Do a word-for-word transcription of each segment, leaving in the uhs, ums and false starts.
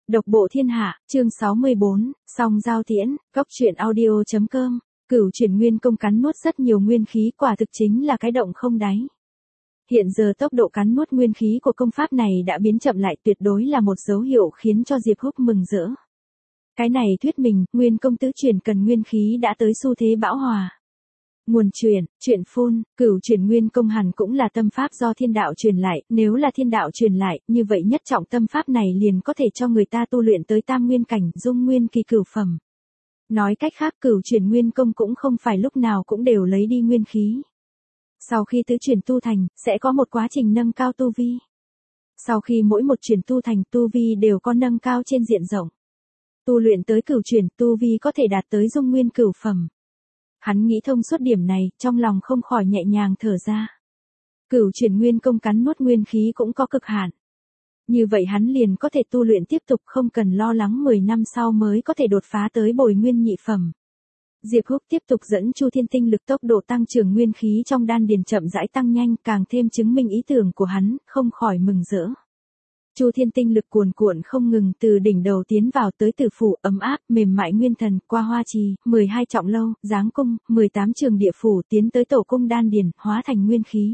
Độc bộ thiên hạ, chương sáu mươi bốn, song giao tiễn, góc truyện audio.com, cửu chuyển nguyên công cắn nuốt rất nhiều nguyên khí, quả thực chính là cái động không đáy. Hiện giờ tốc độ cắn nuốt nguyên khí của công pháp này đã biến chậm lại, tuyệt đối là một dấu hiệu khiến cho Diệp Húc mừng rỡ. Cái này thuyết minh, nguyên công tứ chuyển cần nguyên khí đã tới xu thế bão hòa. Nguồn truyền, truyện phun, cửu chuyển nguyên công hẳn cũng là tâm pháp do thiên đạo truyền lại, nếu là thiên đạo truyền lại, như vậy nhất trọng tâm pháp này liền có thể cho người ta tu luyện tới tam nguyên cảnh, dung nguyên kỳ cửu phẩm. Nói cách khác, cửu chuyển nguyên công cũng không phải lúc nào cũng đều lấy đi nguyên khí. Sau khi tứ chuyển tu thành, sẽ có một quá trình nâng cao tu vi. Sau khi mỗi một chuyển tu thành, tu vi đều có nâng cao trên diện rộng. Tu luyện tới cửu chuyển, tu vi có thể đạt tới dung nguyên cửu phẩm. Hắn nghĩ thông suốt điểm này, trong lòng không khỏi nhẹ nhàng thở ra. Cửu chuyển nguyên công cắn nuốt nguyên khí cũng có cực hạn. Như vậy hắn liền có thể tu luyện tiếp tục, không cần lo lắng mười năm sau mới có thể đột phá tới bồi nguyên nhị phẩm. Diệp Húc tiếp tục dẫn Chu Thiên Tinh lực, tốc độ tăng trưởng nguyên khí trong đan điền chậm rãi tăng nhanh, càng thêm chứng minh ý tưởng của hắn, không khỏi mừng rỡ. Chu Thiên Tinh lực cuồn cuộn không ngừng từ đỉnh đầu tiến vào tới tử phủ, ấm áp, mềm mại nguyên thần, qua hoa trì, mười hai trọng lâu, giáng cung, mười tám trường địa phủ tiến tới tổ cung đan điền, hóa thành nguyên khí.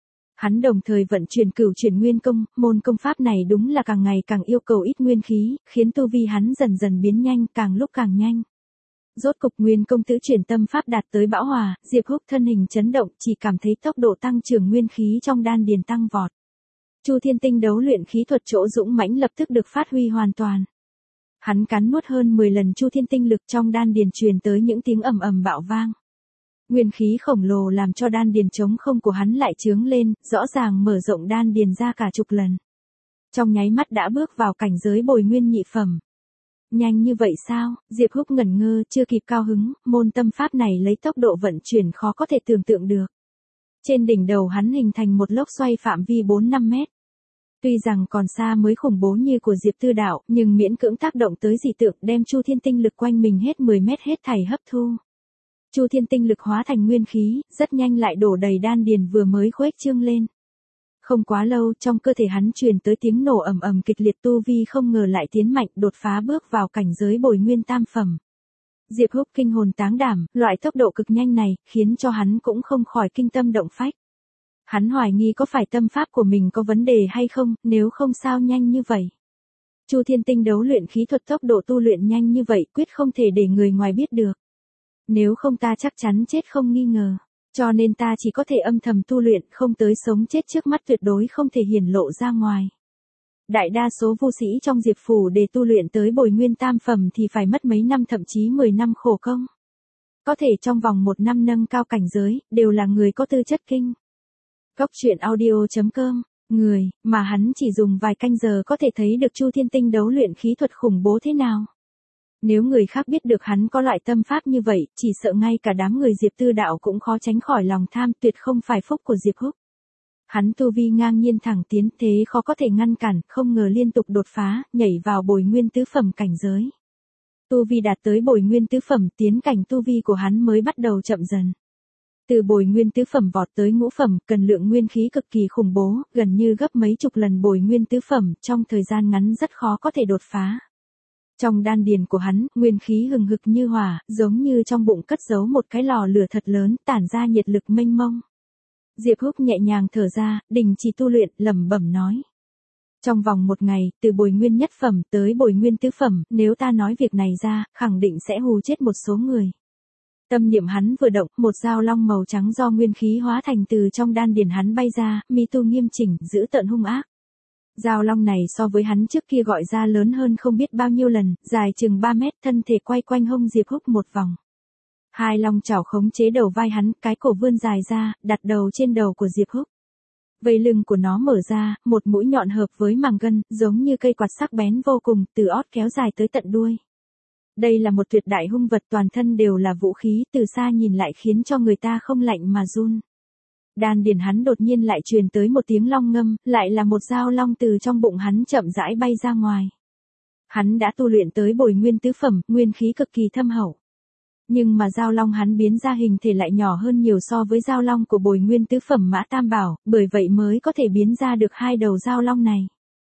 Hắn đồng thời vận chuyển cửu chuyển nguyên công, môn công pháp này đúng là càng ngày càng yêu cầu ít nguyên khí, khiến tu vi hắn dần dần biến nhanh, càng lúc càng nhanh. Rốt cục nguyên công tứ chuyển tâm pháp đạt tới bão hòa, Diệp Húc thân hình chấn động, chỉ cảm thấy tốc độ tăng trưởng nguyên khí trong đan điền tăng vọt. Chu Thiên Tinh đấu luyện khí thuật chỗ dũng mãnh lập tức được phát huy hoàn toàn. Hắn cắn nuốt hơn mười lần Chu Thiên Tinh lực, trong đan điền truyền tới những tiếng ầm ầm bạo vang. Nguyên khí khổng lồ làm cho đan điền trống không của hắn lại trướng lên, rõ ràng mở rộng đan điền ra cả chục lần. Trong nháy mắt đã bước vào cảnh giới bồi nguyên nhị phẩm. Nhanh như vậy sao? Diệp Húc ngẩn ngơ, chưa kịp cao hứng, môn tâm pháp này lấy tốc độ vận chuyển khó có thể tưởng tượng được. Trên đỉnh đầu hắn hình thành một lốc xoay phạm vi bốn năm mét. Tuy rằng còn xa mới khủng bố như của Diệp Tư Đạo, nhưng miễn cưỡng tác động tới dị tượng, đem Chu Thiên Tinh lực quanh mình hết mười mét hết thảy hấp thu. Chu Thiên Tinh lực hóa thành nguyên khí, rất nhanh lại đổ đầy đan điền vừa mới khuếch trương lên. Không quá lâu, trong cơ thể hắn truyền tới tiếng nổ ầm ầm kịch liệt, tu vi không ngờ lại tiến mạnh, đột phá bước vào cảnh giới bồi nguyên tam phẩm. Diệp Húc kinh hồn táng đảm, loại tốc độ cực nhanh này, khiến cho hắn cũng không khỏi kinh tâm động phách. Hắn hoài nghi có phải tâm pháp của mình có vấn đề hay không, nếu không sao nhanh như vậy. Chu Thiên Tinh đấu luyện khí thuật tốc độ tu luyện nhanh như vậy, quyết không thể để người ngoài biết được. Nếu không ta chắc chắn chết không nghi ngờ. Cho nên ta chỉ có thể âm thầm tu luyện, không tới sống chết trước mắt, tuyệt đối không thể hiển lộ ra ngoài. Đại đa số vô sĩ trong Diệp phủ để tu luyện tới bồi nguyên tam phẩm thì phải mất mấy năm, thậm chí mười năm khổ công. Có thể trong vòng một năm nâng cao cảnh giới, đều là người có tư chất kinh. Góc truyện audio.com, người, mà hắn chỉ dùng vài canh giờ có thể thấy được Chu Thiên Tinh đấu luyện khí thuật khủng bố thế nào. Nếu người khác biết được hắn có loại tâm pháp như vậy, chỉ sợ ngay cả đám người Diệp Tư Đạo cũng khó tránh khỏi lòng tham, tuyệt không phải phúc của Diệp Húc. Hắn tu vi ngang nhiên thẳng tiến, thế khó có thể ngăn cản, không ngờ liên tục đột phá, nhảy vào bồi nguyên tứ phẩm cảnh giới. Tu vi đạt tới bồi nguyên tứ phẩm, tiến cảnh tu vi của hắn mới bắt đầu chậm dần. Từ bồi nguyên tứ phẩm vọt tới ngũ phẩm, cần lượng nguyên khí cực kỳ khủng bố, gần như gấp mấy chục lần bồi nguyên tứ phẩm, trong thời gian ngắn rất khó có thể đột phá. Trong đan điền của hắn, nguyên khí hừng hực như hỏa, giống như trong bụng cất giấu một cái lò lửa thật lớn, tản ra nhiệt lực mênh mông. Diệp Húc nhẹ nhàng thở ra, đình chỉ tu luyện, lẩm bẩm nói. Trong vòng một ngày, từ bồi nguyên nhất phẩm tới bồi nguyên tứ phẩm, nếu ta nói việc này ra, khẳng định sẽ hù chết một số người. Tâm niệm hắn vừa động, một dao long màu trắng do nguyên khí hóa thành từ trong đan điền hắn bay ra, mi tu nghiêm chỉnh, dữ tợn hung ác. Dao long này so với hắn trước kia gọi ra lớn hơn không biết bao nhiêu lần, dài chừng ba mét, thân thể quay quanh hông Diệp Húc một vòng. Hai long chảo khống chế đầu vai hắn, cái cổ vươn dài ra, đặt đầu trên đầu của Diệp Húc. Vây lưng của nó mở ra, một mũi nhọn hợp với màng gân, giống như cây quạt sắc bén vô cùng, từ ót kéo dài tới tận đuôi. Đây là một tuyệt đại hung vật, toàn thân đều là vũ khí, từ xa nhìn lại khiến cho người ta không lạnh mà run. Đan điền hắn đột nhiên lại truyền tới một tiếng long ngâm, lại là một dao long từ trong bụng hắn chậm rãi bay ra ngoài. Hắn đã tu luyện tới bồi nguyên tứ phẩm, nguyên khí cực kỳ thâm hậu. Nhưng mà dao long hắn biến ra hình thể lại nhỏ hơn nhiều so với dao long của bồi nguyên tứ phẩm Mã Tam Bảo, bởi vậy mới có thể biến ra được hai đầu dao long này.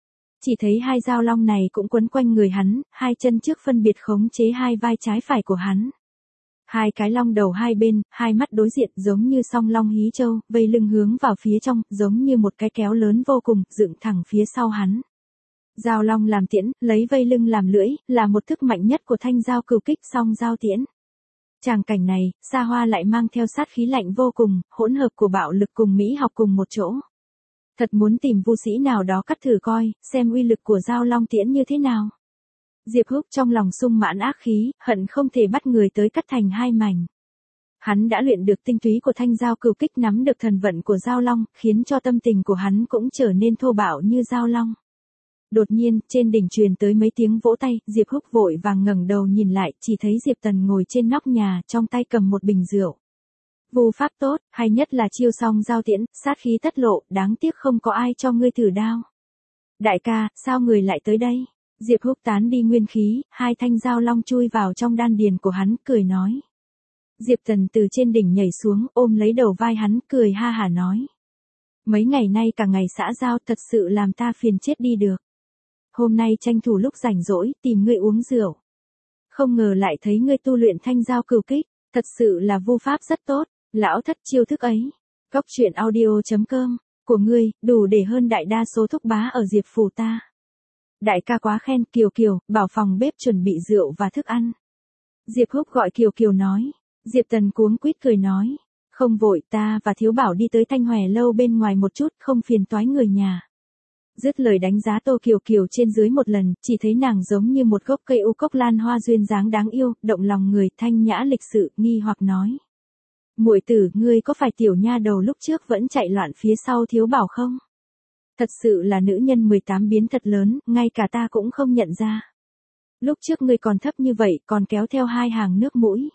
chỉ thấy hai dao long này cũng quấn quanh người hắn, hai chân trước phân biệt khống chế hai vai trái phải của hắn. Hai cái long đầu hai bên, hai mắt đối diện giống như song long hí châu, vây lưng hướng vào phía trong, giống như một cái kéo lớn vô cùng, dựng thẳng phía sau hắn. Dao long làm tiễn, lấy vây lưng làm lưỡi, là một thức mạnh nhất của thanh dao cửu kích song dao tiễn. Tràng cảnh này, xa hoa lại mang theo sát khí lạnh vô cùng, hỗn hợp của bạo lực cùng mỹ học cùng một chỗ. Thật muốn tìm vu sĩ nào đó cắt thử coi, xem uy lực của dao long tiễn như thế nào. Diệp Húc trong lòng sung mãn ác khí, hận không thể bắt người tới cắt thành hai mảnh. Hắn đã luyện được tinh túy của thanh dao cửu kích, nắm được thần vận của dao long, khiến cho tâm tình của hắn cũng trở nên thô bạo như dao long. Đột nhiên, trên đỉnh truyền tới mấy tiếng vỗ tay, Diệp Húc vội vàng ngẩng đầu nhìn lại, chỉ thấy Diệp Tần ngồi trên nóc nhà, trong tay cầm một bình rượu. Vu pháp tốt, hay nhất là chiêu song dao tiễn, sát khí tất lộ, đáng tiếc không có ai cho ngươi thử đao. Đại ca, sao người lại tới đây? Diệp Húc tán đi nguyên khí, hai thanh dao long chui vào trong đan điền của hắn, cười nói. Diệp Tần từ trên đỉnh nhảy xuống, ôm lấy đầu vai hắn, cười ha hả nói. Mấy ngày nay cả ngày xã giao thật sự làm ta phiền chết đi được. Hôm nay tranh thủ lúc rảnh rỗi, tìm ngươi uống rượu. Không ngờ lại thấy ngươi tu luyện thanh dao cửu kích, thật sự là vu pháp rất tốt, lão thất chiêu thức ấy. Góc truyện audio chấm com, của ngươi, đủ để hơn đại đa số thúc bá ở Diệp phủ ta. Đại ca quá khen, Kiều Kiều, bảo phòng bếp chuẩn bị rượu và thức ăn. Diệp Húc gọi Kiều Kiều nói. Diệp Tần cuống quýt cười nói. Không vội, ta và Thiếu Bảo đi tới Thanh Hòe lâu bên ngoài một chút, không phiền toái người nhà. Dứt lời đánh giá Tô Kiều Kiều trên dưới một lần, chỉ thấy nàng giống như một gốc cây u cốc lan hoa duyên dáng đáng yêu, động lòng người, thanh nhã lịch sự, nghi hoặc nói. Muội tử, ngươi có phải tiểu nha đầu lúc trước vẫn chạy loạn phía sau Thiếu Bảo không? Thật sự là nữ nhân mười tám biến thật lớn, ngay cả ta cũng không nhận ra. Lúc trước ngươi còn thấp như vậy, còn kéo theo hai hàng nước mũi.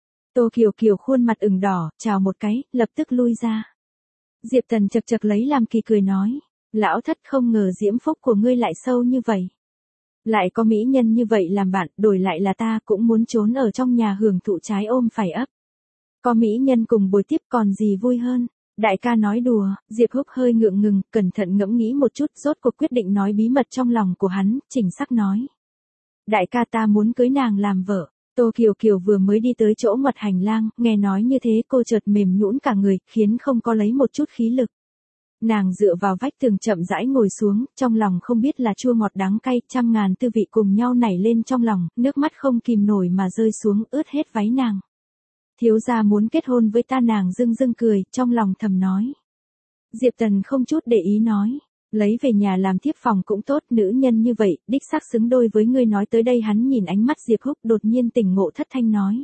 Tô Kiều Kiều khuôn mặt ửng đỏ, chào một cái, lập tức lui ra. Diệp Tần chật chật lấy làm kỳ cười nói. Lão thất, không ngờ diễm phúc của ngươi lại sâu như vậy. Lại có mỹ nhân như vậy làm bạn, đổi lại là ta cũng muốn trốn ở trong nhà hưởng thụ trái ôm phải ấp. Có mỹ nhân cùng bồi tiếp còn gì vui hơn. Đại ca nói đùa, Diệp Húc hơi ngượng ngừng, cẩn thận ngẫm nghĩ một chút, rốt cuộc quyết định nói bí mật trong lòng của hắn, chỉnh sắc nói. Đại ca, ta muốn cưới nàng làm vợ. Tô Kiều Kiều vừa mới đi tới chỗ ngoặt hành lang, nghe nói như thế cô chợt mềm nhũn cả người, khiến không có lấy một chút khí lực. Nàng dựa vào vách tường chậm rãi ngồi xuống, trong lòng không biết là chua ngọt đắng cay, trăm ngàn tư vị cùng nhau nảy lên trong lòng, nước mắt không kìm nổi mà rơi xuống, ướt hết váy nàng. Thiếu gia muốn kết hôn với ta, nàng dưng dưng cười, trong lòng thầm nói. Diệp Tần không chút để ý nói, lấy về nhà làm thiếp phòng cũng tốt, nữ nhân như vậy, đích xác xứng đôi với ngươi. Nói tới đây hắn nhìn ánh mắt Diệp Húc, đột nhiên tỉnh ngộ, thất thanh nói.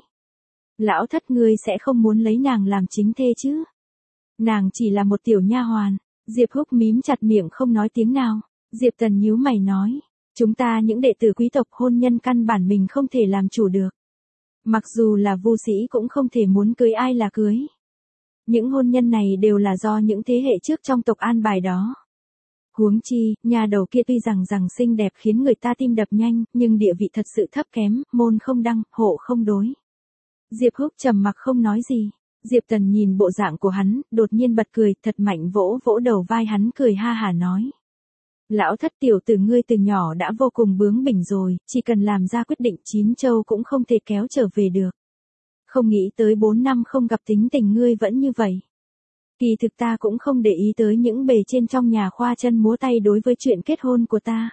Lão thất, ngươi sẽ không muốn lấy nàng làm chính thê chứ? Nàng chỉ là một tiểu nha hoàn. Diệp Húc mím chặt miệng không nói tiếng nào. Diệp Tần nhíu mày nói, chúng ta những đệ tử quý tộc, hôn nhân căn bản mình không thể làm chủ được. Mặc dù là vu sĩ cũng không thể muốn cưới ai là cưới. Những hôn nhân này đều là do những thế hệ trước trong tộc an bài đó. Huống chi, nhà đầu kia tuy rằng rằng xinh đẹp khiến người ta tim đập nhanh, nhưng địa vị thật sự thấp kém, môn không đăng, hộ không đối. Diệp Húc trầm mặc không nói gì. Diệp Tần nhìn bộ dạng của hắn, đột nhiên bật cười, thật mạnh vỗ vỗ đầu vai hắn, cười ha hả nói. Lão thất, tiểu tử ngươi từ nhỏ đã vô cùng bướng bỉnh rồi, chỉ cần làm ra quyết định chín châu cũng không thể kéo trở về được. Không nghĩ tới bốn năm không gặp tính tình ngươi vẫn như vậy. Kỳ thực ta cũng không để ý tới những bề trên trong nhà khoa chân múa tay đối với chuyện kết hôn của ta.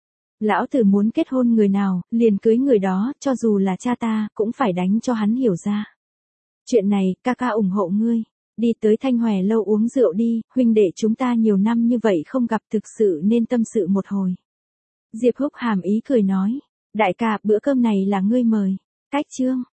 Lão tử muốn kết hôn người nào, liền cưới người đó, cho dù là cha ta, cũng phải đánh cho hắn hiểu ra. Chuyện này, ca ca ủng hộ ngươi. Đi tới Thanh Hòe lâu uống rượu đi, huynh đệ chúng ta nhiều năm như vậy không gặp, thực sự nên tâm sự một hồi. Diệp Húc hàm ý cười nói. Đại ca, bữa cơm này là ngươi mời. Cách chương.